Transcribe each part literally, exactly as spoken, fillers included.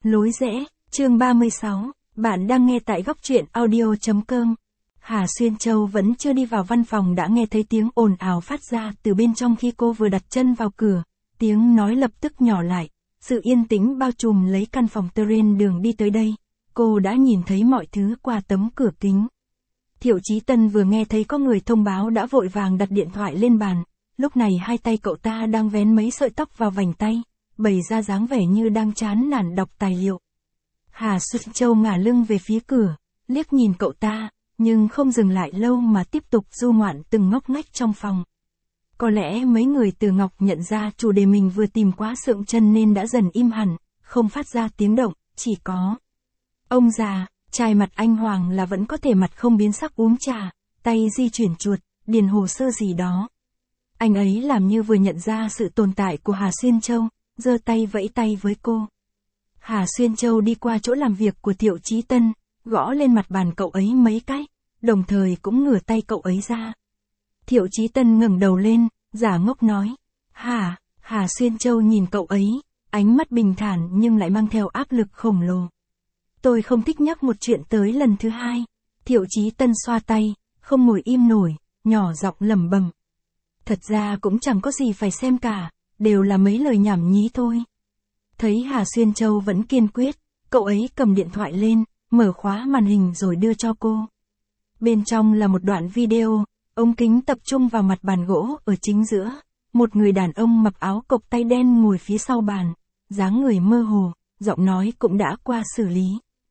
Lối rẽ, chương ba mươi sáu, bạn đang nghe tại góc truyện audio.com. Hà Xuyên Châu vẫn chưa đi vào văn phòng đã nghe thấy tiếng ồn ào phát ra từ bên trong khi cô vừa đặt chân vào cửa, tiếng nói lập tức nhỏ lại, sự yên tĩnh bao trùm lấy căn phòng trên đường đi tới đây, cô đã nhìn thấy mọi thứ qua tấm cửa kính. Thiệu Chí Tân vừa nghe thấy có người thông báo đã vội vàng đặt điện thoại lên bàn, lúc này hai tay cậu ta đang vén mấy sợi tóc vào vành tay, bày ra dáng vẻ như đang chán nản đọc tài liệu. Hà Xuyên Châu ngả lưng về phía cửa, liếc nhìn cậu ta, nhưng không dừng lại lâu mà tiếp tục du ngoạn từng ngóc ngách trong phòng. Có lẽ mấy người từ Ngọc nhận ra chủ đề mình vừa tìm quá sượng chân nên đã dần im hẳn, không phát ra tiếng động, chỉ có ông già, trai mặt anh Hoàng là vẫn có thể mặt không biến sắc uống trà, tay di chuyển chuột, điền hồ sơ gì đó. Anh ấy làm như vừa nhận ra sự tồn tại của Hà Xuyên Châu, giơ tay vẫy tay với cô. Hà Xuyên Châu đi qua chỗ làm việc của Thiệu Chí Tân, gõ lên mặt bàn cậu ấy mấy cái, đồng thời cũng ngửa tay cậu ấy ra. Thiệu Chí Tân ngẩng đầu lên, giả ngốc nói, Hà, Hà Xuyên Châu nhìn cậu ấy, ánh mắt bình thản nhưng lại mang theo áp lực khổng lồ. Tôi không thích nhắc một chuyện tới lần thứ hai. Thiệu Chí Tân xoa tay, không ngồi im nổi, nhỏ giọng lẩm bẩm. Thật ra cũng chẳng có gì phải xem cả, đều là mấy lời nhảm nhí thôi. Thấy Hà Xuyên Châu vẫn kiên quyết, cậu ấy cầm điện thoại lên, mở khóa màn hình rồi đưa cho cô. Bên trong là một đoạn video, ống kính tập trung vào mặt bàn gỗ ở chính giữa, một người đàn ông mặc áo cộc tay đen ngồi phía sau bàn, dáng người mơ hồ, giọng nói cũng đã qua xử lý.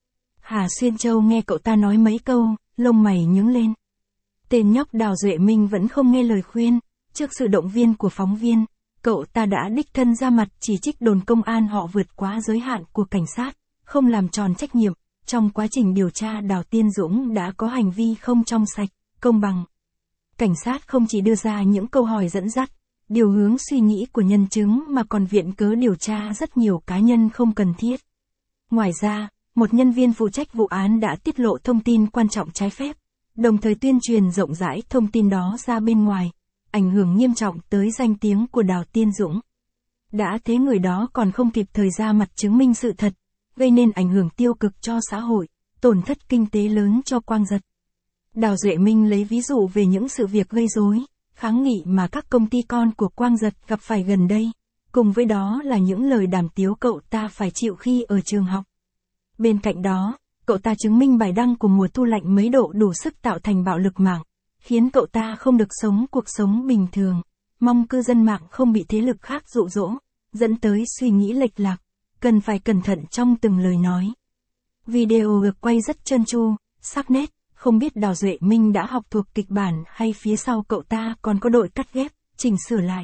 Hà Xuyên Châu nghe cậu ta nói mấy câu, lông mày nhướng lên. Tên nhóc Đào Duệ Minh vẫn không nghe lời khuyên, trước sự động viên của phóng viên, cậu ta đã đích thân ra mặt chỉ trích đồn công an họ vượt quá giới hạn của cảnh sát, không làm tròn trách nhiệm, trong quá trình điều tra Đào Tiên Dũng đã có hành vi không trong sạch, công bằng. Cảnh sát không chỉ đưa ra những câu hỏi dẫn dắt, điều hướng suy nghĩ của nhân chứng mà còn viện cớ điều tra rất nhiều cá nhân không cần thiết. Ngoài ra, một nhân viên phụ trách vụ án đã tiết lộ thông tin quan trọng trái phép, đồng thời tuyên truyền rộng rãi thông tin đó ra bên ngoài, ảnh hưởng nghiêm trọng tới danh tiếng của Đào Tiên Dũng. Đã thế người đó còn không kịp thời ra mặt chứng minh sự thật, gây nên ảnh hưởng tiêu cực cho xã hội, tổn thất kinh tế lớn cho Quang Dật. Đào Duệ Minh lấy ví dụ về những sự việc gây rối, kháng nghị mà các công ty con của Quang Dật gặp phải gần đây, cùng với đó là những lời đàm tiếu cậu ta phải chịu khi ở trường học. Bên cạnh đó, cậu ta chứng minh bài đăng của mùa thu lạnh mấy độ đủ sức tạo thành bạo lực mạng, khiến cậu ta không được sống cuộc sống bình thường, mong cư dân mạng không bị thế lực khác dụ dỗ, dẫn tới suy nghĩ lệch lạc, cần phải cẩn thận trong từng lời nói. Video được quay rất trơn tru, sắc nét, không biết Đào Duệ Minh đã học thuộc kịch bản hay phía sau cậu ta còn có đội cắt ghép, chỉnh sửa lại.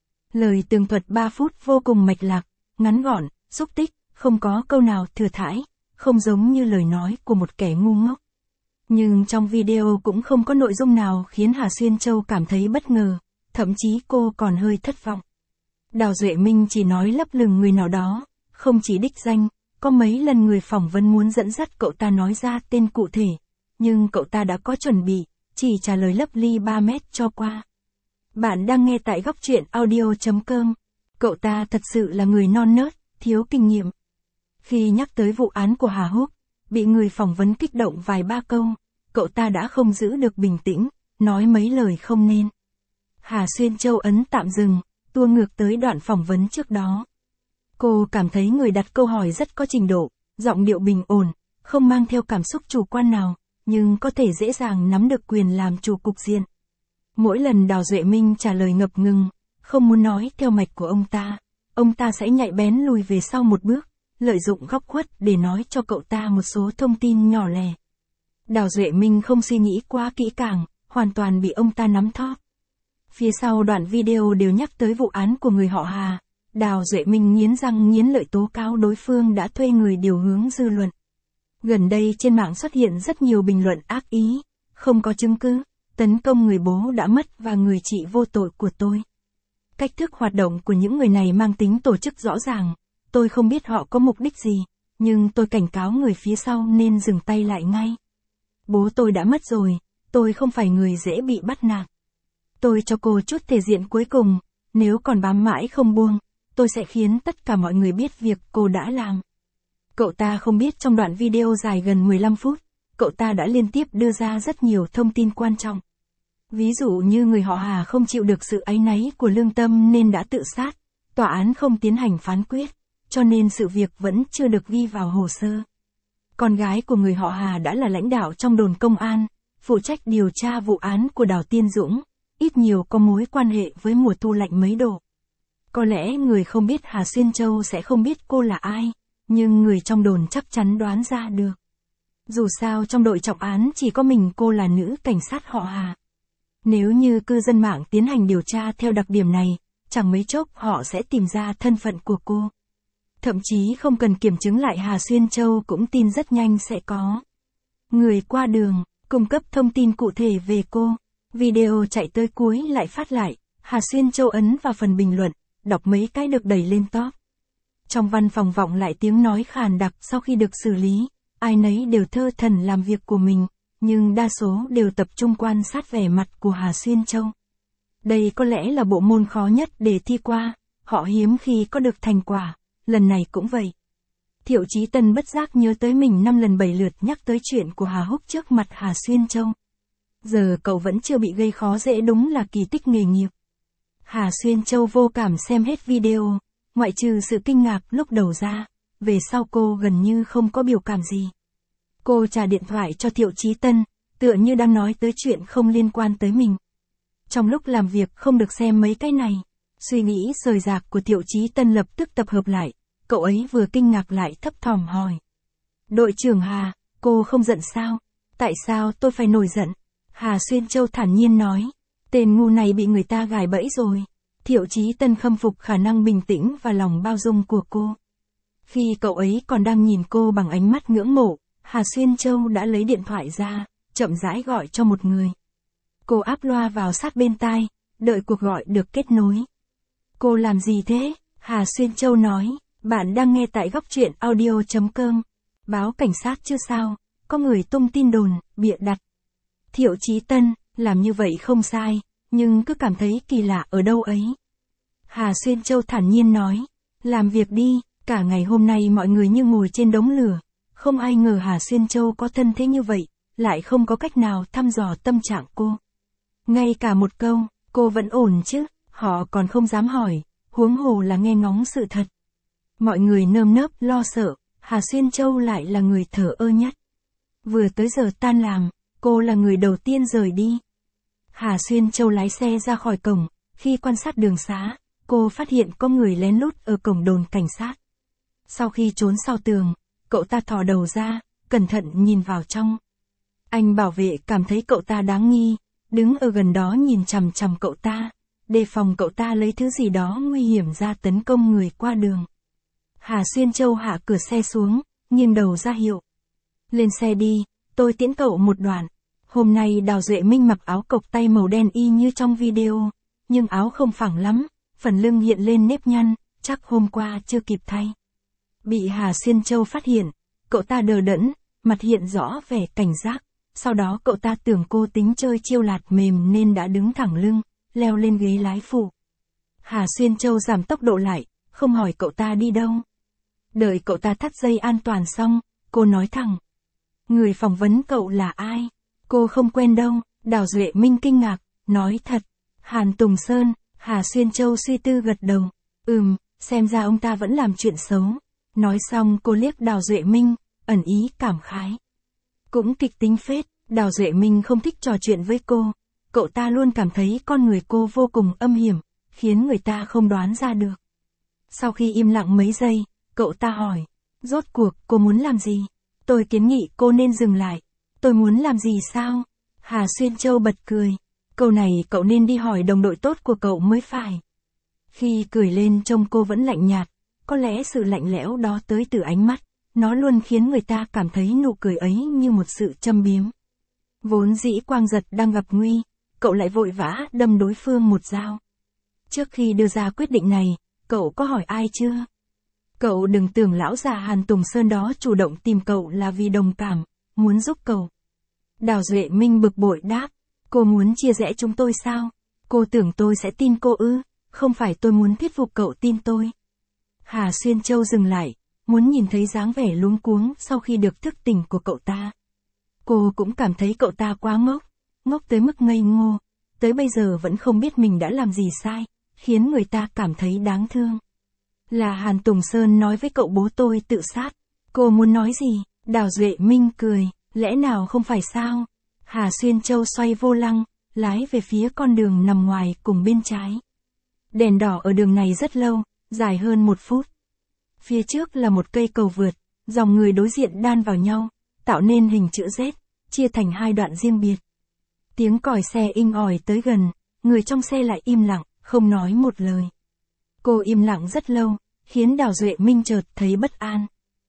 Lời tường thuật ba phút vô cùng mạch lạc, ngắn gọn, xúc tích, không có câu nào thừa thãi, không giống như lời nói của một kẻ ngu ngốc. Nhưng trong video cũng không có nội dung nào khiến Hà Xuyên Châu cảm thấy bất ngờ, thậm chí cô còn hơi thất vọng. Đào Duệ Minh chỉ nói lấp lửng người nào đó, không chỉ đích danh, có mấy lần người phỏng vấn muốn dẫn dắt cậu ta nói ra tên cụ thể, nhưng cậu ta đã có chuẩn bị, chỉ trả lời lấp ly ba mét cho qua. Bạn đang nghe tại góc truyện audio.com. Cậu ta thật sự là người non nớt, thiếu kinh nghiệm. Khi nhắc tới vụ án của Hà Húc, bị người phỏng vấn kích động vài ba câu, cậu ta đã không giữ được bình tĩnh, nói mấy lời không nên. Hà Xuyên Châu ấn tạm dừng, tua ngược tới đoạn phỏng vấn trước đó. Cô cảm thấy người đặt câu hỏi rất có trình độ, giọng điệu bình ổn, không mang theo cảm xúc chủ quan nào, nhưng có thể dễ dàng nắm được quyền làm chủ cục diện. Mỗi lần Đào Duệ Minh trả lời ngập ngừng, không muốn nói theo mạch của ông ta, ông ta sẽ nhạy bén lùi về sau một bước, lợi dụng góc khuất để nói cho cậu ta một số thông tin nhỏ lẻ. Đào Duệ Minh không suy nghĩ quá kỹ càng, hoàn toàn bị ông ta nắm thóp. Phía sau đoạn video đều nhắc tới vụ án của người họ Hà, Đào Duệ Minh nghiến răng nghiến lợi tố cáo đối phương đã thuê người điều hướng dư luận. Gần đây trên mạng xuất hiện rất nhiều bình luận ác ý, không có chứng cứ, tấn công người bố đã mất và người chị vô tội của tôi. Cách thức hoạt động của những người này mang tính tổ chức rõ ràng, tôi không biết họ có mục đích gì, nhưng tôi cảnh cáo người phía sau nên dừng tay lại ngay. Bố tôi đã mất rồi, tôi không phải người dễ bị bắt nạt. Tôi cho cô chút thể diện cuối cùng, nếu còn bám mãi không buông, tôi sẽ khiến tất cả mọi người biết việc cô đã làm. Cậu ta không biết trong đoạn video dài gần mười lăm phút, cậu ta đã liên tiếp đưa ra rất nhiều thông tin quan trọng. Ví dụ như người họ Hà không chịu được sự áy náy của lương tâm nên đã tự sát, tòa án không tiến hành phán quyết, cho nên sự việc vẫn chưa được ghi vào hồ sơ. Con gái của người họ Hà đã là lãnh đạo trong đồn công an, phụ trách điều tra vụ án của Đào Tiên Dũng, ít nhiều có mối quan hệ với mùa thu lạnh mấy độ. Có lẽ người không biết Hà Xuyên Châu sẽ không biết cô là ai, nhưng người trong đồn chắc chắn đoán ra được. Dù sao trong đội trọng án chỉ có mình cô là nữ cảnh sát họ Hà. Nếu như cư dân mạng tiến hành điều tra theo đặc điểm này, chẳng mấy chốc họ sẽ tìm ra thân phận của cô. Thậm chí không cần kiểm chứng lại Hà Xuyên Châu cũng tin rất nhanh sẽ có người qua đường, cung cấp thông tin cụ thể về cô. Video chạy tới cuối lại phát lại, Hà Xuyên Châu ấn vào phần bình luận, đọc mấy cái được đẩy lên top. Trong văn phòng vọng lại tiếng nói khàn đặc sau khi được xử lý, ai nấy đều thơ thẩn làm việc của mình, nhưng đa số đều tập trung quan sát vẻ mặt của Hà Xuyên Châu. Đây có lẽ là bộ môn khó nhất để thi qua, họ hiếm khi có được thành quả, lần này cũng vậy. Thiệu Chí Tân bất giác nhớ tới mình năm lần bảy lượt nhắc tới chuyện của Hà Húc trước mặt Hà Xuyên Châu. Giờ cậu vẫn chưa bị gây khó dễ, đúng là kỳ tích nghề nghiệp. Hà Xuyên Châu vô cảm xem hết video, ngoại trừ sự kinh ngạc lúc đầu ra, về sau cô gần như không có biểu cảm gì. Cô trả điện thoại cho Thiệu Chí Tân, tựa như đang nói tới chuyện không liên quan tới mình. Trong lúc làm việc không được xem mấy cái này, suy nghĩ rời rạc của Thiệu Chí Tân lập tức tập hợp lại, cậu ấy vừa kinh ngạc lại thấp thỏm hỏi. Đội trưởng Hà, cô không giận sao? Tại sao tôi phải nổi giận? Hà Xuyên Châu thản nhiên nói, tên ngu này bị người ta gài bẫy rồi. Thiệu Chí Tân khâm phục khả năng bình tĩnh và lòng bao dung của cô. Khi cậu ấy còn đang nhìn cô bằng ánh mắt ngưỡng mộ, Hà Xuyên Châu đã lấy điện thoại ra, chậm rãi gọi cho một người. Cô áp loa vào sát bên tai, đợi cuộc gọi được kết nối. Cô làm gì thế? Hà Xuyên Châu nói, bạn đang nghe tại góc truyện audio chấm com. Báo cảnh sát chứ sao, có người tung tin đồn, bịa đặt. Thiệu Chí Tân, làm như vậy không sai, nhưng cứ cảm thấy kỳ lạ ở đâu ấy. Hà Xuyên Châu thản nhiên nói, làm việc đi, cả ngày hôm nay mọi người như ngồi trên đống lửa. Không ai ngờ Hà Xuyên Châu có thân thế như vậy, lại không có cách nào thăm dò tâm trạng cô. Ngay cả một câu, cô vẫn ổn chứ, họ còn không dám hỏi, huống hồ là nghe ngóng sự thật. Mọi người nơm nớp lo sợ, Hà Xuyên Châu lại là người thờ ơ nhất. Vừa tới giờ tan làm, cô là người đầu tiên rời đi. Hà Xuyên Châu lái xe ra khỏi cổng, khi quan sát đường xá, cô phát hiện có người lén lút ở cổng đồn cảnh sát. Sau khi trốn sau tường, cậu ta thò đầu ra, cẩn thận nhìn vào trong. Anh bảo vệ cảm thấy cậu ta đáng nghi, đứng ở gần đó nhìn chằm chằm cậu ta, đề phòng cậu ta lấy thứ gì đó nguy hiểm ra tấn công người qua đường. Hà Xuyên Châu hạ cửa xe xuống, nghiêng đầu ra hiệu. Lên xe đi, tôi tiễn cậu một đoạn. Hôm nay Đào Duệ Minh mặc áo cộc tay màu đen y như trong video, nhưng áo không phẳng lắm, phần lưng hiện lên nếp nhăn, chắc hôm qua chưa kịp thay. Bị Hà Xuyên Châu phát hiện, cậu ta đờ đẫn, mặt hiện rõ vẻ cảnh giác, sau đó cậu ta tưởng cô tính chơi chiêu lạt mềm nên đã đứng thẳng lưng, leo lên ghế lái phụ. Hà Xuyên Châu giảm tốc độ lại, không hỏi cậu ta đi đâu. Đợi cậu ta thắt dây an toàn xong, cô nói thẳng. Người phỏng vấn cậu là ai? Cô không quen đâu. Đào Duệ Minh kinh ngạc, nói thật. Hàn Tùng Sơn. Hà Xuyên Châu suy tư gật đầu. Ừm, xem ra ông ta vẫn làm chuyện xấu. Nói xong cô liếc Đào Duệ Minh, ẩn ý cảm khái. Cũng kịch tính phết. Đào Duệ Minh không thích trò chuyện với cô. Cậu ta luôn cảm thấy con người cô vô cùng âm hiểm, khiến người ta không đoán ra được. Sau khi im lặng mấy giây, cậu ta hỏi. Rốt cuộc cô muốn làm gì? Tôi kiến nghị cô nên dừng lại. Tôi muốn làm gì sao? Hà Xuyên Châu bật cười. Câu này cậu nên đi hỏi đồng đội tốt của cậu mới phải. Khi cười lên trông cô vẫn lạnh nhạt. Có lẽ sự lạnh lẽo đó tới từ ánh mắt. Nó luôn khiến người ta cảm thấy nụ cười ấy như một sự châm biếm. Vốn dĩ Quang Giật đang gặp nguy, cậu lại vội vã đâm đối phương một dao. Trước khi đưa ra quyết định này, cậu có hỏi ai chưa? Cậu đừng tưởng lão già Hàn Tùng Sơn đó chủ động tìm cậu là vì đồng cảm, muốn giúp cậu. Đào Duệ Minh bực bội đáp, cô muốn chia rẽ chúng tôi sao? Cô tưởng tôi sẽ tin cô ư? Không phải tôi muốn thuyết phục cậu tin tôi. Hà Xuyên Châu dừng lại, muốn nhìn thấy dáng vẻ luống cuống sau khi được thức tỉnh của cậu ta. Cô cũng cảm thấy cậu ta quá ngốc, ngốc tới mức ngây ngô, tới bây giờ vẫn không biết mình đã làm gì sai, khiến người ta cảm thấy đáng thương. Là Hàn Tùng Sơn nói với cậu bố tôi tự sát. Cô muốn nói gì? Đào Duệ Minh cười, lẽ nào không phải sao? Hà Xuyên Châu xoay vô lăng, lái về phía con đường nằm ngoài cùng bên trái. Đèn đỏ ở đường này rất lâu, dài hơn một phút. Phía trước là một cây cầu vượt, dòng người đối diện đan vào nhau, tạo nên hình chữ Z, chia thành hai đoạn riêng biệt. Tiếng còi xe inh ỏi tới gần, người trong xe lại im lặng, không nói một lời. Cô im lặng rất lâu, khiến Đào Duệ Minh chợt thấy bất an.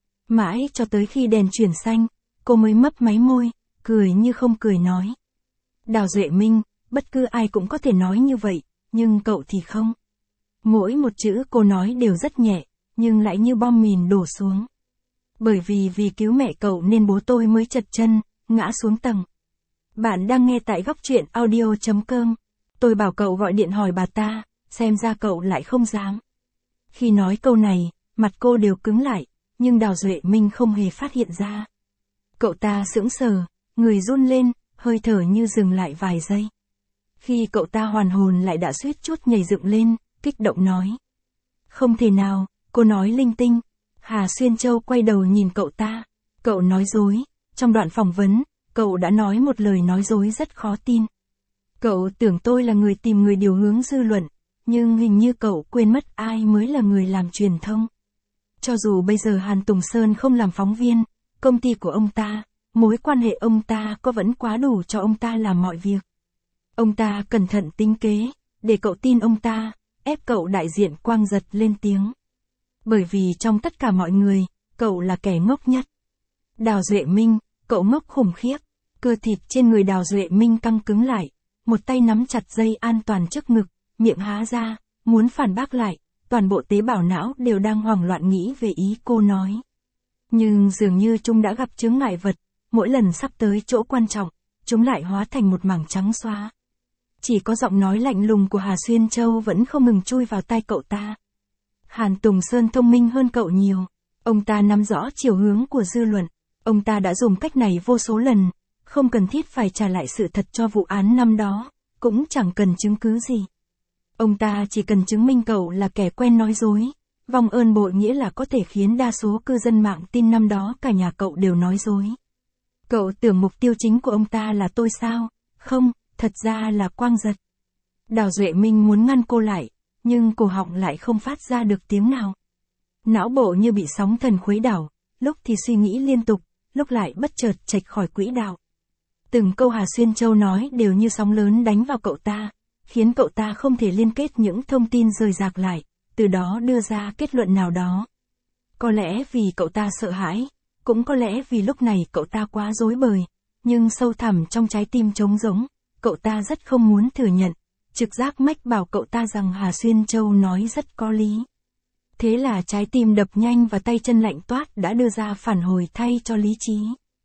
Mãi cho tới khi đèn chuyển xanh, cô mới mấp máy môi, cười như không cười nói. Đào Duệ Minh, bất cứ ai cũng có thể nói như vậy, nhưng cậu thì không. Mỗi một chữ cô nói đều rất nhẹ, nhưng lại như bom mìn đổ xuống. Bởi vì vì cứu mẹ cậu nên bố tôi mới chật chân, ngã xuống tầng. Bạn đang nghe tại góc truyện audio chấm com. Tôi bảo cậu gọi điện hỏi bà ta, xem ra cậu lại không dám. Khi nói câu này, mặt cô đều cứng lại, nhưng Đào Duệ Minh không hề phát hiện ra. Cậu ta sững sờ, người run lên, hơi thở như dừng lại vài giây. Khi cậu ta hoàn hồn lại đã suýt chút nhảy dựng lên, kích động nói. Không thể nào, cô nói linh tinh. Hà Xuyên Châu quay đầu nhìn cậu ta. Cậu nói dối, trong đoạn phỏng vấn, cậu đã nói một lời nói dối rất khó tin. Cậu tưởng tôi là người tìm người điều hướng dư luận, nhưng hình như cậu quên mất ai mới là người làm truyền thông. Cho dù bây giờ Hàn Tùng Sơn không làm phóng viên, công ty của ông ta, mối quan hệ ông ta có vẫn quá đủ cho ông ta làm mọi việc. Ông ta cẩn thận tính kế, để cậu tin ông ta, ép cậu đại diện Quang Giật lên tiếng. Bởi vì trong tất cả mọi người, cậu là kẻ ngốc nhất. Đào Duệ Minh, cậu ngốc khủng khiếp. Cơ thịt trên người Đào Duệ Minh căng cứng lại, một tay nắm chặt dây an toàn trước ngực, miệng há ra, muốn phản bác lại, toàn bộ tế bào não đều đang hoảng loạn nghĩ về ý cô nói. Nhưng dường như chúng đã gặp chướng ngại vật, mỗi lần sắp tới chỗ quan trọng, chúng lại hóa thành một mảng trắng xóa. Chỉ có giọng nói lạnh lùng của Hà Xuyên Châu vẫn không ngừng chui vào tai cậu ta. Hàn Tùng Sơn thông minh hơn cậu nhiều. Ông ta nắm rõ chiều hướng của dư luận. Ông ta đã dùng cách này vô số lần, không cần thiết phải trả lại sự thật cho vụ án năm đó, cũng chẳng cần chứng cứ gì. Ông ta chỉ cần chứng minh cậu là kẻ quen nói dối, vong ơn bội nghĩa là có thể khiến đa số cư dân mạng tin năm đó cả nhà cậu đều nói dối. Cậu tưởng mục tiêu chính của ông ta là tôi sao? Không, thật ra là Quang Giật. Đào Duệ Minh muốn ngăn cô lại, nhưng cổ họng lại không phát ra được tiếng nào. Não bộ như bị sóng thần khuấy đảo, lúc thì suy nghĩ liên tục, lúc lại bất chợt chệch khỏi quỹ đạo. Từng câu Hà Xuyên Châu nói đều như sóng lớn đánh vào cậu ta, khiến cậu ta không thể liên kết những thông tin rời rạc lại, từ đó đưa ra kết luận nào đó. Có lẽ vì cậu ta sợ hãi, cũng có lẽ vì lúc này cậu ta quá rối bời, nhưng sâu thẳm trong trái tim trống rỗng, cậu ta rất không muốn thừa nhận. Trực giác mách bảo cậu ta rằng Hà Xuyên Châu nói rất có lý. Thế là trái tim đập nhanh và tay chân lạnh toát đã đưa ra phản hồi thay cho lý trí.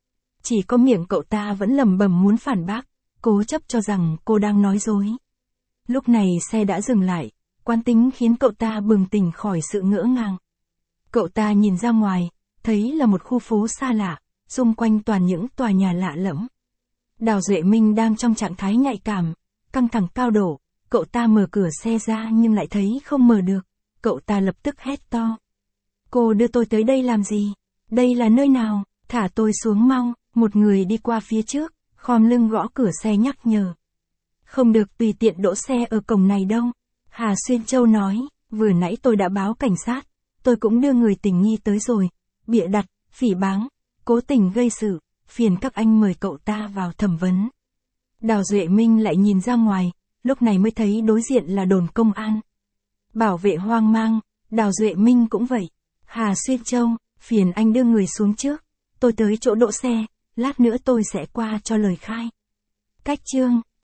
Chỉ có miệng cậu ta vẫn lẩm bẩm muốn phản bác, cố chấp cho rằng cô đang nói dối. Lúc này xe đã dừng lại, quán tính khiến cậu ta bừng tỉnh khỏi sự ngỡ ngàng. Cậu ta nhìn ra ngoài, thấy là một khu phố xa lạ, xung quanh toàn những tòa nhà lạ lẫm. Đào Duệ Minh đang trong trạng thái nhạy cảm, căng thẳng cao độ, cậu ta mở cửa xe ra nhưng lại thấy không mở được, cậu ta lập tức hét to. Cô đưa tôi tới đây làm gì? Đây là nơi nào? Thả tôi xuống mau. Một người đi qua phía trước, khom lưng gõ cửa xe nhắc nhở. Không được tùy tiện đỗ xe ở cổng này đâu. Hà Xuyên Châu nói, vừa nãy tôi đã báo cảnh sát, tôi cũng đưa người tình nghi tới rồi, bịa đặt, phỉ báng, cố tình gây sự, phiền các anh mời cậu ta vào thẩm vấn. Đào Duệ Minh lại nhìn ra ngoài, lúc này mới thấy đối diện là đồn công an. Bảo vệ hoang mang, Đào Duệ Minh cũng vậy. Hà Xuyên Châu, phiền anh đưa người xuống trước, tôi tới chỗ đỗ xe, lát nữa tôi sẽ qua cho lời khai. Cách chương